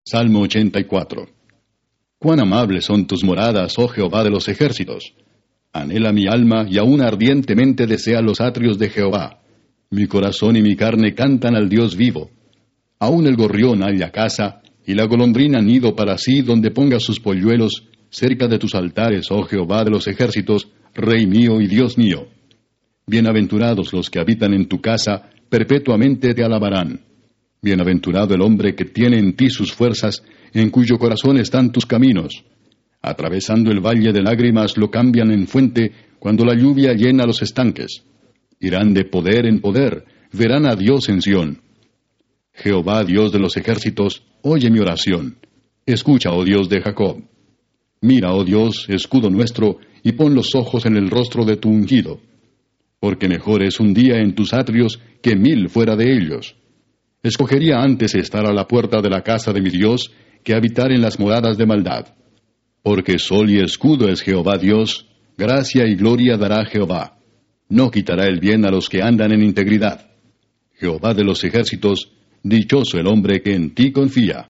Salmo 84. Cuán amables son tus moradas, oh Jehová de los ejércitos. Anhela mi alma y aún ardientemente desea los atrios de Jehová. Mi corazón y mi carne cantan al Dios vivo. Aún el gorrión halla casa, y la golondrina nido para sí donde ponga sus polluelos, cerca de tus altares, oh Jehová de los ejércitos, Rey mío y Dios mío. Bienaventurados los que habitan en tu casa, perpetuamente te alabarán. Bienaventurado el hombre que tiene en ti sus fuerzas, en cuyo corazón están tus caminos. Atravesando el valle de lágrimas lo cambian en fuente, cuando la lluvia llena los estanques. Irán de poder en poder, verán a Dios en Sión. Jehová, Dios de los ejércitos, oye mi oración. Escucha, oh Dios de Jacob. Mira, oh Dios, escudo nuestro, y pon los ojos en el rostro de tu ungido. Porque mejor es un día en tus atrios que 1000 fuera de ellos. Escogería antes estar a la puerta de la casa de mi Dios que habitar en las moradas de maldad. Porque sol y escudo es Jehová Dios, gracia y gloria dará Jehová. No quitará el bien a los que andan en integridad. Jehová de los ejércitos, dichoso el hombre que en ti confía.